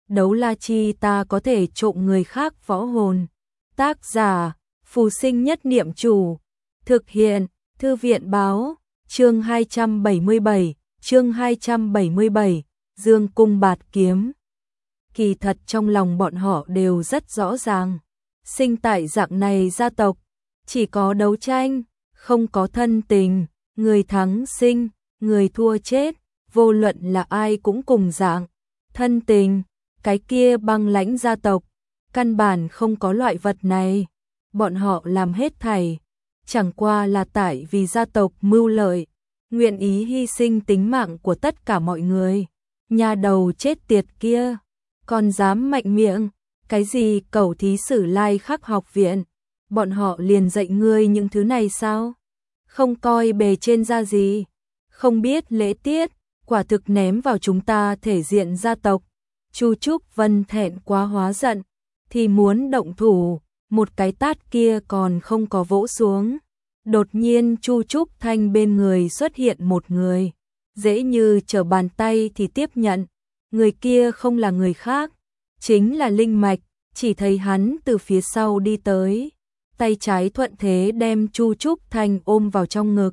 đấu la chi ta có thể trộm người khác võ hồn. Tác giả, Phù Sinh Nhất Niệm Chủ. Thực hiện, Thư viện Báo. Chương 277, Dương Cung Bạt Kiếm. Kỳ thật trong lòng bọn họ đều rất rõ ràng. Sinh tại dạng này gia tộc, chỉ có đấu tranh, không có thân tình, người thắng sinh, người thua chết, vô luận là ai cũng cùng dạng. Thân tình, cái kia băng lãnh gia tộc, căn bản không có loại vật này. Bọn họ làm hết thảy, chẳng qua là tại vì gia tộc mưu lợi, nguyện ý hy sinh tính mạng của tất cả mọi người. Nhà đầu chết tiệt kia, còn dám mạnh miệng, cái gì cẩu thí Sử Lai Khắc học viện, bọn họ liền dạy ngươi những thứ này sao? Không coi bề trên ra gì, không biết lễ tiết, quả thực ném vào chúng ta thể diện gia tộc. Chu Trúc Vân thẹn quá hóa giận, thì muốn động thủ, một cái tát kia còn không có vỗ xuống. Đột nhiên Chu Trúc Thanh bên người xuất hiện một người, dễ như trở bàn tay thì tiếp nhận. Người kia không là người khác, chính là Linh Mạch. Chỉ thấy hắn từ phía sau đi tới, tay trái thuận thế đem Chu Trúc Thanh ôm vào trong ngực,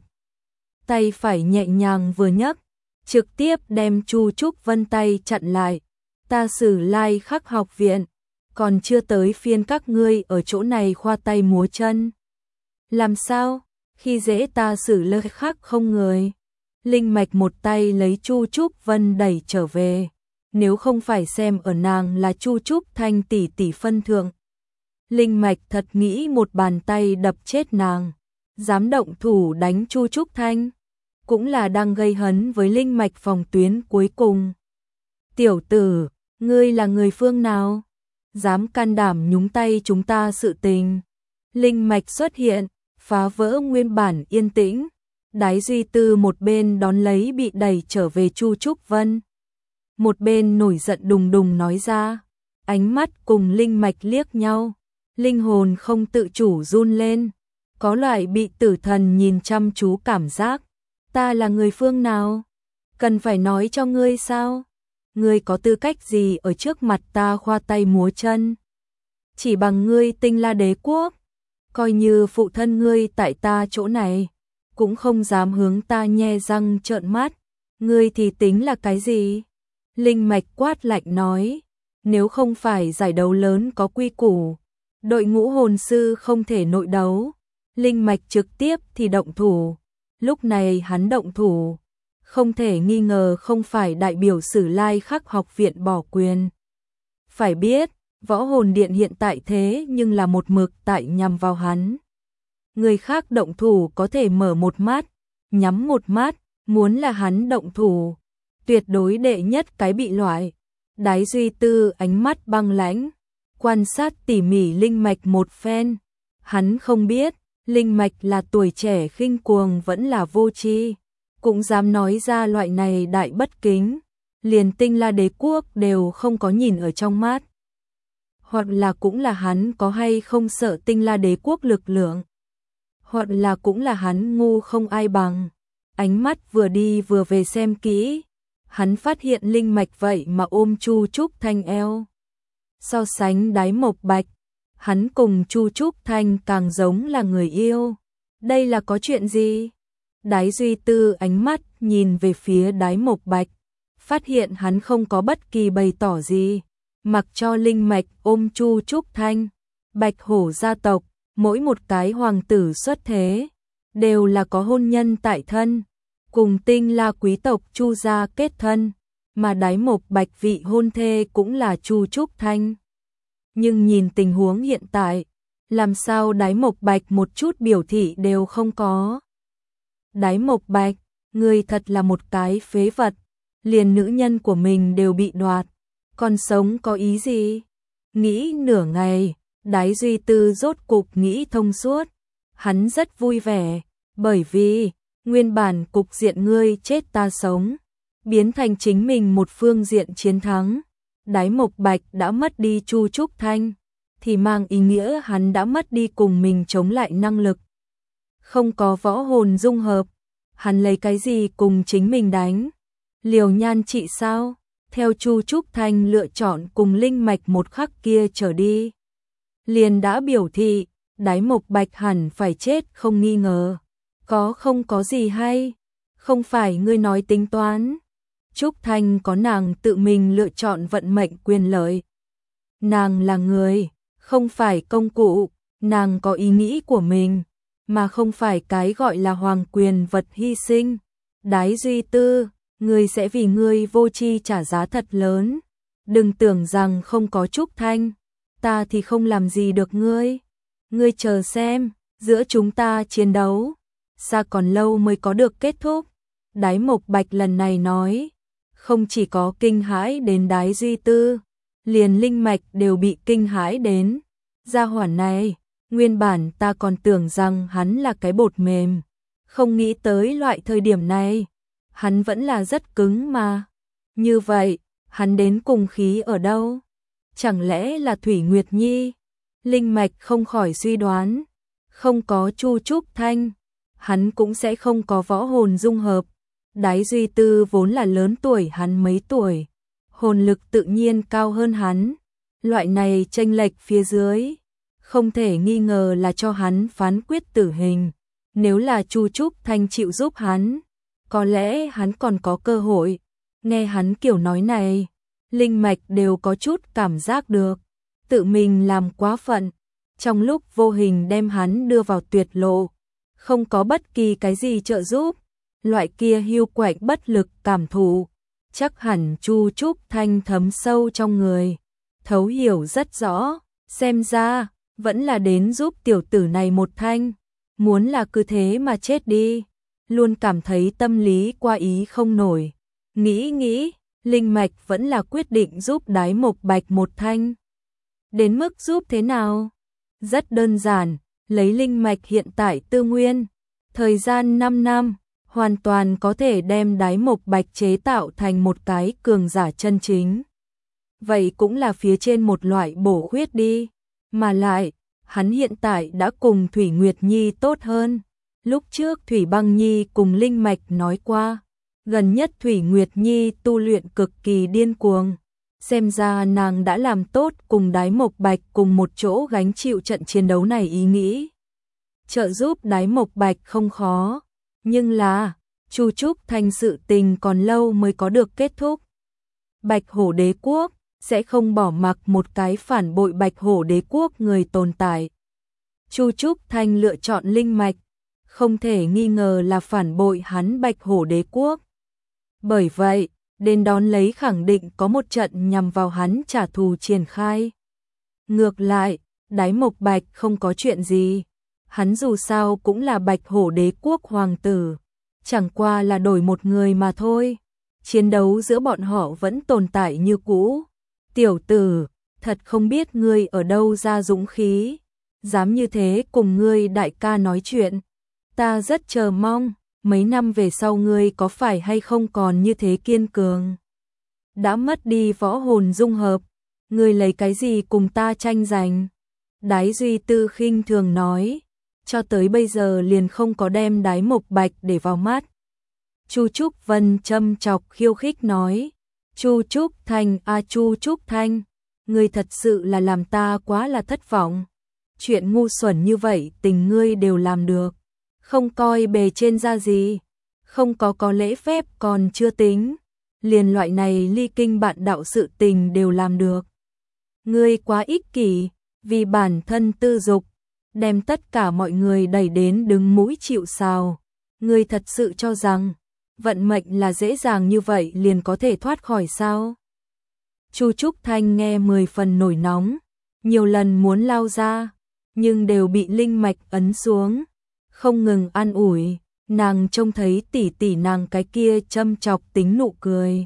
tay phải nhẹ nhàng vừa nhấc, trực tiếp đem Chu Trúc Vân tay chặn lại. Ta Sử Lai Khắc học viện, còn chưa tới phiên các ngươi ở chỗ này khoa tay múa chân. Làm sao? Khi dễ ta Sử Lai Khắc không người. Linh Mạch một tay lấy Chu Trúc Vân đẩy trở về. Nếu không phải xem ở nàng là Chu Trúc Thanh tỷ tỷ phân thượng, Linh Mạch thật nghĩ một bàn tay đập chết nàng. Dám động thủ đánh Chu Trúc Thanh, cũng là đang gây hấn với Linh Mạch phòng tuyến cuối cùng. Tiểu tử, ngươi là người phương nào? Dám can đảm nhúng tay chúng ta sự tình. Linh Mạch xuất hiện, phá vỡ nguyên bản yên tĩnh. Đái Duy Tư một bên đón lấy bị đẩy trở về Chu Trúc Vân, một bên nổi giận đùng đùng nói ra. Ánh mắt cùng Linh Mạch liếc nhau, linh hồn không tự chủ run lên, có loại bị tử thần nhìn chăm chú cảm giác. Ta là người phương nào? Cần phải nói cho ngươi sao? Ngươi có tư cách gì ở trước mặt ta khoa tay múa chân? Chỉ bằng ngươi Tinh La Đế quốc, coi như phụ thân ngươi tại ta chỗ này, cũng không dám hướng ta nhe răng trợn mắt. Ngươi thì tính là cái gì? Linh Mạch quát lạnh nói, nếu không phải giải đấu lớn có quy củ, đội ngũ hồn sư không thể nội đấu. Linh Mạch trực tiếp thì động thủ. Lúc này hắn động thủ, không thể nghi ngờ không phải đại biểu Sử Lai Khắc học viện bỏ quyền. Phải biết, Võ Hồn Điện hiện tại thế nhưng là một mực tại nhằm vào hắn. Người khác động thủ có thể mở một mắt, nhắm một mắt, muốn là hắn động thủ, tuyệt đối đệ nhất cái bị loại. Đái Duy Tư ánh mắt băng lãnh, quan sát tỉ mỉ Linh Mạch một phen. Hắn không biết, Linh Mạch là tuổi trẻ khinh cuồng vẫn là vô tri, cũng dám nói ra loại này đại bất kính, liền Tinh La Đế quốc đều không có nhìn ở trong mắt. Hoặc là cũng là hắn có hay không sợ Tinh La Đế quốc lực lượng, hoặc là cũng là hắn ngu không ai bằng. Ánh mắt vừa đi vừa về xem kỹ, hắn phát hiện Linh Mạch vậy mà ôm Chu Trúc Thanh eo. So sánh Đái Mộc Bạch, hắn cùng Chu Trúc Thanh càng giống là người yêu. Đây là có chuyện gì? Đái Duy Tư ánh mắt nhìn về phía Đái Mộc Bạch, phát hiện hắn không có bất kỳ bày tỏ gì, mặc cho Linh Mạch ôm Chu Trúc Thanh. Bạch Hổ gia tộc, mỗi một cái hoàng tử xuất thế, đều là có hôn nhân tại thân, cùng Tinh La quý tộc Chu gia kết thân, mà Đái Mộc Bạch vị hôn thê cũng là Chu Trúc Thanh. Nhưng nhìn tình huống hiện tại, làm sao Đái Mộc Bạch một chút biểu thị đều không có. Đái Mộc Bạch, người thật là một cái phế vật, liền nữ nhân của mình đều bị đoạt, còn sống có ý gì? Nghĩ nửa ngày, Đái Duy Tư rốt cục nghĩ thông suốt. Hắn rất vui vẻ, bởi vì nguyên bản cục diện ngươi chết ta sống, biến thành chính mình một phương diện chiến thắng. Đái Mộc Bạch đã mất đi Chu Trúc Thanh, thì mang ý nghĩa hắn đã mất đi cùng mình chống lại năng lực. Không có võ hồn dung hợp, hắn lấy cái gì cùng chính mình đánh? Liều nhan trị sao? theo Chu Trúc Thanh lựa chọn cùng linh mạch một khắc kia trở đi, liền đã biểu thị Đái Mộc Bạch hẳn phải chết không nghi ngờ. Không có gì hay, không phải ngươi nói tính toán. Trúc Thanh có nàng tự mình lựa chọn vận mệnh quyền lợi. Nàng là người, không phải công cụ, nàng có ý nghĩ của mình, mà không phải cái gọi là hoàng quyền vật hy sinh. Đái Duy Tư, ngươi sẽ vì ngươi vô tri trả giá thật lớn. Đừng tưởng rằng không có Trúc Thanh, ta thì không làm gì được ngươi. Ngươi chờ xem, giữa chúng ta chiến đấu, xa còn lâu mới có được kết thúc. Đái Mộc Bạch lần này nói, không chỉ có kinh hãi đến Đái Duy Tư, liền linh mạch đều bị kinh hãi đến. Gia hỏa này, nguyên bản ta còn tưởng rằng hắn là cái bột mềm, không nghĩ tới loại thời điểm này, hắn vẫn là rất cứng mà. Như vậy, hắn đến cùng khí ở đâu? Chẳng lẽ là Thủy Nguyệt Nhi? Linh mạch không khỏi suy đoán, không có Chu Trúc Thanh, hắn cũng sẽ không có võ hồn dung hợp. Đái Duy Tư vốn là lớn tuổi hắn mấy tuổi, hồn lực tự nhiên cao hơn hắn, loại này chênh lệch phía dưới, không thể nghi ngờ là cho hắn phán quyết tử hình. Nếu là Chu Trúc Thanh chịu giúp hắn, có lẽ hắn còn có cơ hội. Nghe hắn kiểu nói này, linh mạch đều có chút cảm giác được, tự mình làm quá phận, trong lúc vô hình đem hắn đưa vào tuyệt lộ, không có bất kỳ cái gì trợ giúp. Loại kia hiu quạnh bất lực cảm thụ, chắc hẳn Chu Trúc Thanh thấm sâu trong người, thấu hiểu rất rõ, xem ra, vẫn là đến giúp tiểu tử này một thanh, muốn là cứ thế mà chết đi, luôn cảm thấy tâm lý qua ý không nổi. Nghĩ, linh mạch vẫn là quyết định giúp Đái Mộc Bạch một thanh. Đến mức giúp thế nào? Rất đơn giản, lấy linh mạch hiện tại tư nguyên, thời gian 5 năm, hoàn toàn có thể đem Đái Mộc Bạch chế tạo thành một cái cường giả chân chính. Vậy cũng là phía trên một loại bổ khuyết đi, mà lại, hắn hiện tại đã cùng Thủy Nguyệt Nhi tốt hơn. Lúc trước Thủy Băng Nhi cùng linh mạch nói qua, gần nhất Thủy Nguyệt Nhi tu luyện cực kỳ điên cuồng, xem ra nàng đã làm tốt cùng Đái Mộc Bạch cùng một chỗ gánh chịu trận chiến đấu này ý nghĩ. Trợ giúp Đái Mộc Bạch không khó, nhưng là, Chu Trúc Thanh sự tình còn lâu mới có được kết thúc. Bạch Hổ Đế Quốc sẽ không bỏ mặc một cái phản bội Bạch Hổ Đế Quốc người tồn tại. Chu Trúc Thanh lựa chọn linh mạch, không thể nghi ngờ là phản bội hắn Bạch Hổ Đế Quốc. Bởi vậy, đến đón lấy khẳng định có một trận nhằm vào hắn trả thù triển khai. Ngược lại, Đái Mộc Bạch không có chuyện gì, hắn dù sao cũng là Bạch Hổ Đế Quốc hoàng tử, chẳng qua là đổi một người mà thôi. Chiến đấu giữa bọn họ vẫn tồn tại như cũ. Tiểu tử, thật không biết ngươi ở đâu ra dũng khí, dám như thế cùng ngươi đại ca nói chuyện. Ta rất chờ mong, mấy năm về sau ngươi có phải hay không còn như thế kiên cường. Đã mất đi võ hồn dung hợp, ngươi lấy cái gì cùng ta tranh giành? Đái Duy Tư khinh thường nói, cho tới bây giờ liền không có đem Đái Mộc Bạch để vào mắt. Chu Trúc Vân châm chọc khiêu khích nói, Chu Trúc Thanh Chu Trúc Thanh, ngươi thật sự là làm ta quá là thất vọng. Chuyện ngu xuẩn như vậy tình ngươi đều làm được, không coi bề trên ra gì, không có lễ phép còn chưa tính, liền loại này ly kinh bạn đạo sự tình đều làm được. Ngươi quá ích kỷ, vì bản thân tư dục, đem tất cả mọi người đẩy đến đứng mũi chịu sào. Ngươi thật sự cho rằng vận mệnh là dễ dàng như vậy liền có thể thoát khỏi sao? Chu Trúc Thanh nghe 10 phần nổi nóng, nhiều lần muốn lao ra, nhưng đều bị linh mạch ấn xuống, không ngừng an ủi. Nàng trông thấy tỷ tỷ nàng cái kia châm chọc tính nụ cười,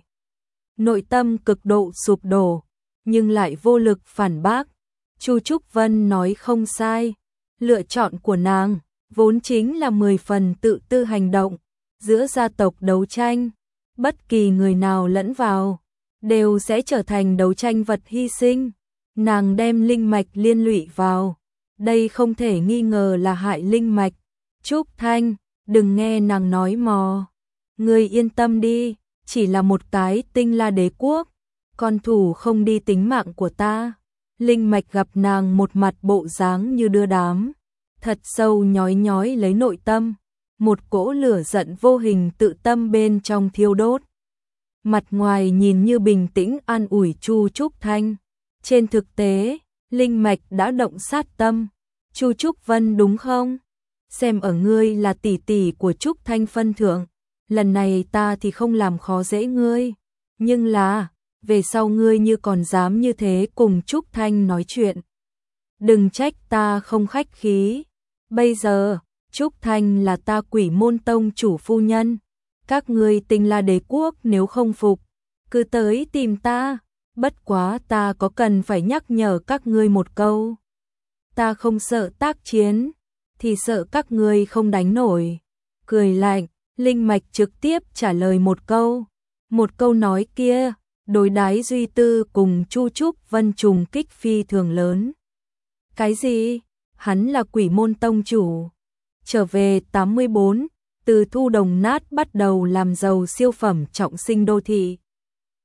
nội tâm cực độ sụp đổ, nhưng lại vô lực phản bác. Chu Trúc Vân nói không sai, lựa chọn của nàng vốn chính là 10 phần tự tư hành động, giữa gia tộc đấu tranh, bất kỳ người nào lẫn vào đều sẽ trở thành đấu tranh vật hy sinh. Nàng đem linh mạch liên lụy vào, đây không thể nghi ngờ là hại linh mạch. Trúc Thanh, đừng nghe nàng nói mò, ngươi yên tâm đi, chỉ là một cái Tinh La Đế Quốc, Con thủ không đi tính mạng của ta. Linh mạch gặp nàng một mặt bộ dáng như đưa đám, thật sâu nhói nhói lấy nội tâm, một cỗ lửa giận vô hình tự tâm bên trong thiêu đốt. Mặt ngoài nhìn như bình tĩnh an ủi Chu Trúc Thanh, trên thực tế, linh mạch đã động sát tâm. Chu Trúc Vân đúng không? Xem ở ngươi là tỷ tỷ của Trúc Thanh phân thượng, lần này ta thì không làm khó dễ ngươi, nhưng là về sau ngươi như còn dám như thế cùng Trúc Thanh nói chuyện, đừng trách ta không khách khí. Bây giờ, Trúc Thanh là ta Quỷ Môn Tông chủ phu nhân, các ngươi Tinh La Đế quốc nếu không phục, cứ tới tìm ta, bất quá ta có cần phải nhắc nhở các ngươi một câu. Ta không sợ tác chiến, thì sợ các ngươi không đánh nổi. Cười lạnh, linh mạch trực tiếp trả lời một câu nói kia, đối đãi Duy Tư cùng Chu Trúc Vân trùng kích phi thường lớn. Cái gì? Hắn là Quỷ Môn Tông chủ. Trở về 84, từ thu đồng nát bắt đầu làm giàu siêu phẩm trọng sinh đô thị.